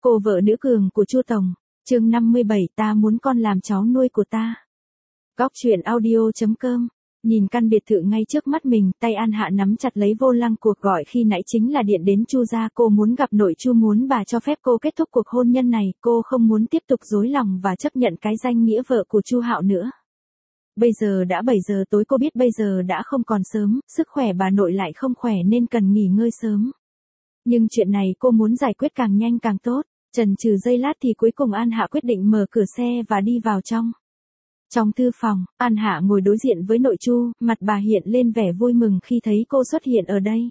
Cô vợ nữ cường của Chu Tổng, chương 57, ta muốn con làm cháu nuôi của ta. Góc truyện audio.com. Nhìn căn biệt thự ngay trước mắt mình, tay An Hạ nắm chặt lấy vô lăng. Cuộc gọi khi nãy chính là điện đến Chu gia. Cô muốn gặp nội Chu, muốn bà cho phép cô kết thúc cuộc hôn nhân này. Cô không muốn tiếp tục dối lòng và chấp nhận cái danh nghĩa vợ của Chu Hạo nữa. Bây giờ đã 7 giờ tối, cô biết bây giờ đã không còn sớm, sức khỏe bà nội lại không khỏe nên cần nghỉ ngơi sớm. Nhưng chuyện này cô muốn giải quyết càng nhanh càng tốt. Chần chừ giây lát thì cuối cùng An Hạ quyết định mở cửa xe và đi vào trong. Trong thư phòng, An Hạ ngồi đối diện với nội Chu, mặt bà hiện lên vẻ vui mừng khi thấy cô xuất hiện ở đây.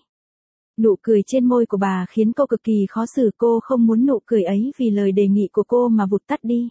Nụ cười trên môi của bà khiến cô cực kỳ khó xử, cô không muốn nụ cười ấy vì lời đề nghị của cô mà vụt tắt đi.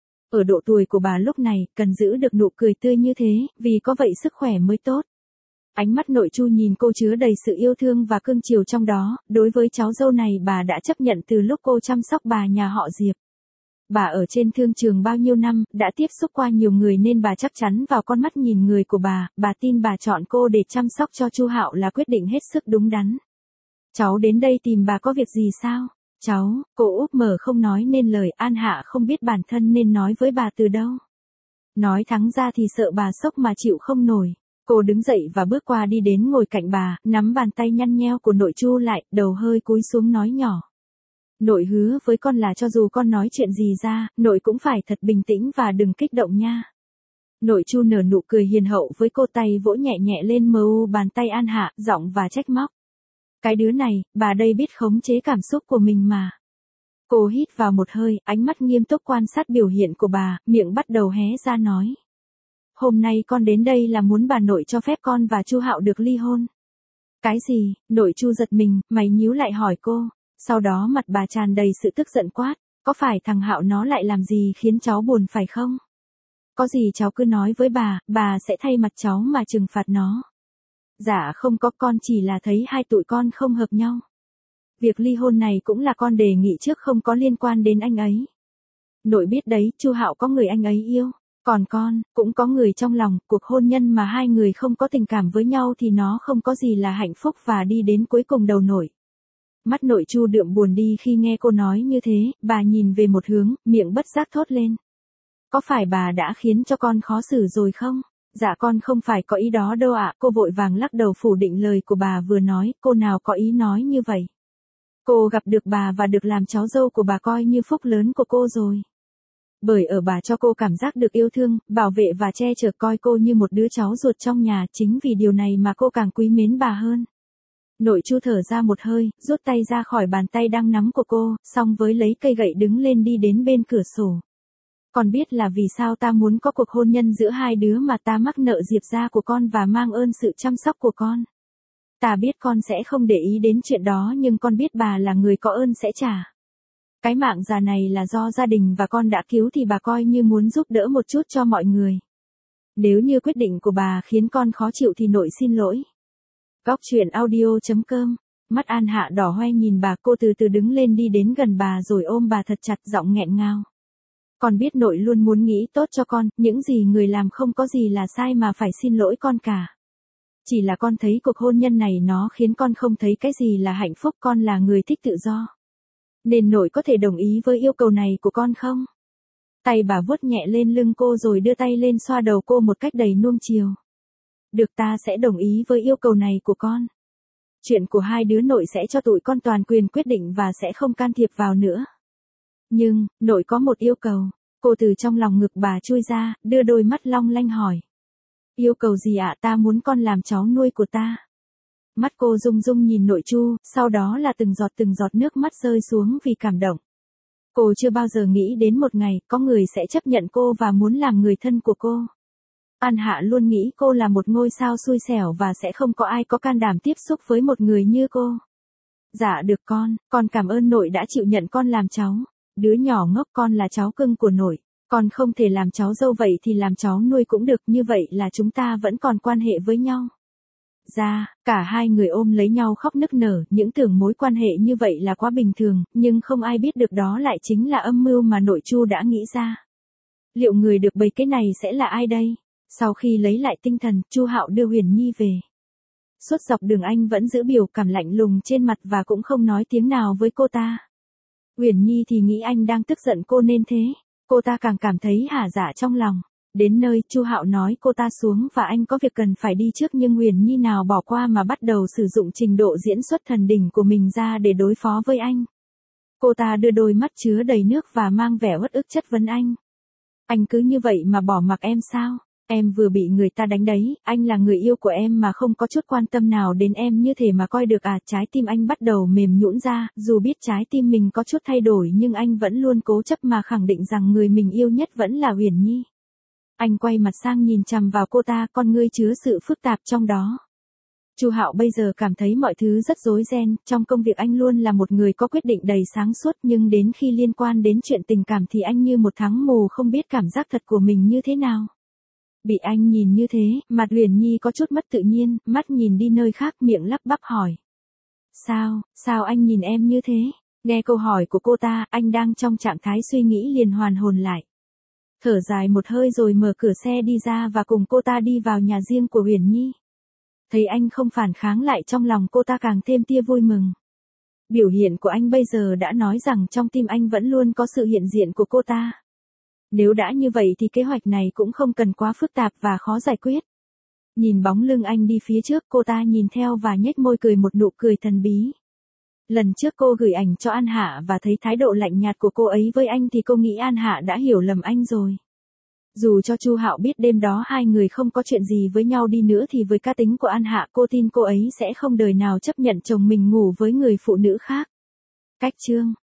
Ở độ tuổi của bà lúc này, cần giữ được nụ cười tươi như thế, vì có vậy sức khỏe mới tốt. Ánh mắt nội Chu nhìn cô chứa đầy sự yêu thương và cưng chiều trong đó. Đối với cháu dâu này bà đã chấp nhận từ lúc cô chăm sóc bà nhà họ Diệp. Bà ở trên thương trường bao nhiêu năm, đã tiếp xúc qua nhiều người nên bà chắc chắn vào con mắt nhìn người của bà tin bà chọn cô để chăm sóc cho Chu Hạo là quyết định hết sức đúng đắn. Cháu đến đây tìm bà có việc gì sao? Cháu, cô úp mở không nói nên lời. An Hạ không biết bản thân nên nói với bà từ đâu. Nói thẳng ra thì sợ bà sốc mà chịu không nổi. Cô đứng dậy và bước qua đi đến ngồi cạnh bà, nắm bàn tay nhăn nheo của nội Chu lại, đầu hơi cúi xuống nói nhỏ. Nội hứa với con là cho dù con nói chuyện gì ra, nội cũng phải thật bình tĩnh và đừng kích động nha. Nội Chu nở nụ cười hiền hậu với cô, tay vỗ nhẹ nhẹ lên mu bàn tay An Hạ, giọng và trách móc. Cái đứa này, bà đây biết khống chế cảm xúc của mình mà. Cô hít vào một hơi, ánh mắt nghiêm túc quan sát biểu hiện của bà, miệng bắt đầu hé ra nói. Hôm nay con đến đây là muốn bà nội cho phép con và Chu Hạo được ly hôn. Cái gì? Nội Chu giật mình, mày nhíu lại hỏi cô. Sau đó mặt bà tràn đầy sự tức giận quát. Có phải thằng Hạo nó lại làm gì khiến cháu buồn phải không? Có gì cháu cứ nói với bà sẽ thay mặt cháu mà trừng phạt nó. Dạ không có, con chỉ là thấy hai tụi con không hợp nhau. Việc ly hôn này cũng là con đề nghị trước, không có liên quan đến anh ấy. Nội biết đấy, Chu Hạo có người anh ấy yêu. Còn con, cũng có người trong lòng. Cuộc hôn nhân mà hai người không có tình cảm với nhau thì nó không có gì là hạnh phúc và đi đến cuối cùng đâu nội. Mắt nội Chu đượm buồn đi khi nghe cô nói như thế, bà nhìn về một hướng, miệng bất giác thốt lên. Có phải bà đã khiến cho con khó xử rồi không? Dạ con không phải có ý đó đâu ạ. Cô vội vàng lắc đầu phủ định lời của bà vừa nói, cô nào có ý nói như vậy. Cô gặp được bà và được làm cháu dâu của bà coi như phúc lớn của cô rồi. Bởi ở bà cho cô cảm giác được yêu thương, bảo vệ và che chở, coi cô như một đứa cháu ruột trong nhà, chính vì điều này mà cô càng quý mến bà hơn. Nội Chu thở ra một hơi, rút tay ra khỏi bàn tay đang nắm của cô, xong với lấy cây gậy đứng lên đi đến bên cửa sổ. Con biết là vì sao ta muốn có cuộc hôn nhân giữa hai đứa mà ta mắc nợ Diệp gia của con và mang ơn sự chăm sóc của con. Ta biết con sẽ không để ý đến chuyện đó, nhưng con biết bà là người có ơn sẽ trả. Cái mạng già này là do gia đình và con đã cứu thì bà coi như muốn giúp đỡ một chút cho mọi người. Nếu như quyết định của bà khiến con khó chịu thì nội xin lỗi. Góc truyện audio.com. Mắt An Hạ đỏ hoe nhìn bà, cô từ từ đứng lên đi đến gần bà rồi ôm bà thật chặt, giọng nghẹn ngào. Con biết nội luôn muốn nghĩ tốt cho con, những gì người làm không có gì là sai mà phải xin lỗi con cả. Chỉ là con thấy cuộc hôn nhân này nó khiến con không thấy cái gì là hạnh phúc, con là người thích tự do. Nên nội có thể đồng ý với yêu cầu này của con không? Tay bà vuốt nhẹ lên lưng cô rồi đưa tay lên xoa đầu cô một cách đầy nuông chiều. Được, ta sẽ đồng ý với yêu cầu này của con. Chuyện của hai đứa nội sẽ cho tụi con toàn quyền quyết định và sẽ không can thiệp vào nữa. Nhưng, nội có một yêu cầu. Cô từ trong lòng ngực bà chui ra, đưa đôi mắt long lanh hỏi. Yêu cầu gì ạ? Ta muốn con làm cháu nuôi của ta. Mắt cô rung rung nhìn nội Chu, sau đó là từng giọt nước mắt rơi xuống vì cảm động. Cô chưa bao giờ nghĩ đến một ngày, có người sẽ chấp nhận cô và muốn làm người thân của cô. An Hạ luôn nghĩ cô là một ngôi sao xui xẻo và sẽ không có ai có can đảm tiếp xúc với một người như cô. Dạ được con cảm ơn nội đã chịu nhận con làm cháu. Đứa nhỏ ngốc, con là cháu cưng của nội. Con không thể làm cháu dâu vậy thì làm cháu nuôi cũng được, như vậy là chúng ta vẫn còn quan hệ với nhau. Dạ, cả hai người ôm lấy nhau khóc nức nở, những tưởng mối quan hệ như vậy là quá bình thường, nhưng không ai biết được đó lại chính là âm mưu mà nội Chu đã nghĩ ra. Liệu người được bày cái này sẽ là ai đây? Sau khi lấy lại tinh thần, Chu Hạo đưa Huyền Nhi về. Suốt dọc đường anh vẫn giữ biểu cảm lạnh lùng trên mặt và cũng không nói tiếng nào với cô ta. Uyển Nhi thì nghĩ anh đang tức giận cô nên thế. Cô ta càng cảm thấy hả dạ trong lòng. Đến nơi, Chu Hạo nói cô ta xuống và anh có việc cần phải đi trước, nhưng Uyển Nhi nào bỏ qua mà bắt đầu sử dụng trình độ diễn xuất thần đỉnh của mình ra để đối phó với anh. Cô ta đưa đôi mắt chứa đầy nước và mang vẻ uất ức chất vấn anh. Anh cứ như vậy mà bỏ mặc em sao? Em vừa bị người ta đánh đấy, anh là người yêu của em mà không có chút quan tâm nào đến em như thế mà coi được à? Trái tim anh bắt đầu mềm nhũn ra, dù biết trái tim mình có chút thay đổi nhưng anh vẫn luôn cố chấp mà khẳng định rằng người mình yêu nhất vẫn là Uyển Nhi. Anh quay mặt sang nhìn chằm vào cô ta, con ngươi chứa sự phức tạp trong đó. Chu Hạo bây giờ cảm thấy mọi thứ rất rối ren, trong công việc anh luôn là một người có quyết định đầy sáng suốt, nhưng đến khi liên quan đến chuyện tình cảm thì anh như một thắng mù không biết cảm giác thật của mình như thế nào. Bị anh nhìn như thế, mặt Uyển Nhi có chút mất tự nhiên, mắt nhìn đi nơi khác, miệng lắp bắp hỏi. Sao anh nhìn em như thế? Nghe câu hỏi của cô ta, anh đang trong trạng thái suy nghĩ liền hoàn hồn lại. Thở dài một hơi rồi mở cửa xe đi ra và cùng cô ta đi vào nhà riêng của Uyển Nhi. Thấy anh không phản kháng lại, trong lòng cô ta càng thêm tia vui mừng. Biểu hiện của anh bây giờ đã nói rằng trong tim anh vẫn luôn có sự hiện diện của cô ta. Nếu đã như vậy thì kế hoạch này cũng không cần quá phức tạp và khó giải quyết. Nhìn bóng lưng anh đi phía trước, cô ta nhìn theo và nhếch môi cười một nụ cười thần bí. Lần trước cô gửi ảnh cho An Hạ và thấy thái độ lạnh nhạt của cô ấy với anh thì cô nghĩ An Hạ đã hiểu lầm anh rồi. Dù cho Chu Hạo biết đêm đó hai người không có chuyện gì với nhau đi nữa thì với cá tính của An Hạ, cô tin cô ấy sẽ không đời nào chấp nhận chồng mình ngủ với người phụ nữ khác. Cách chương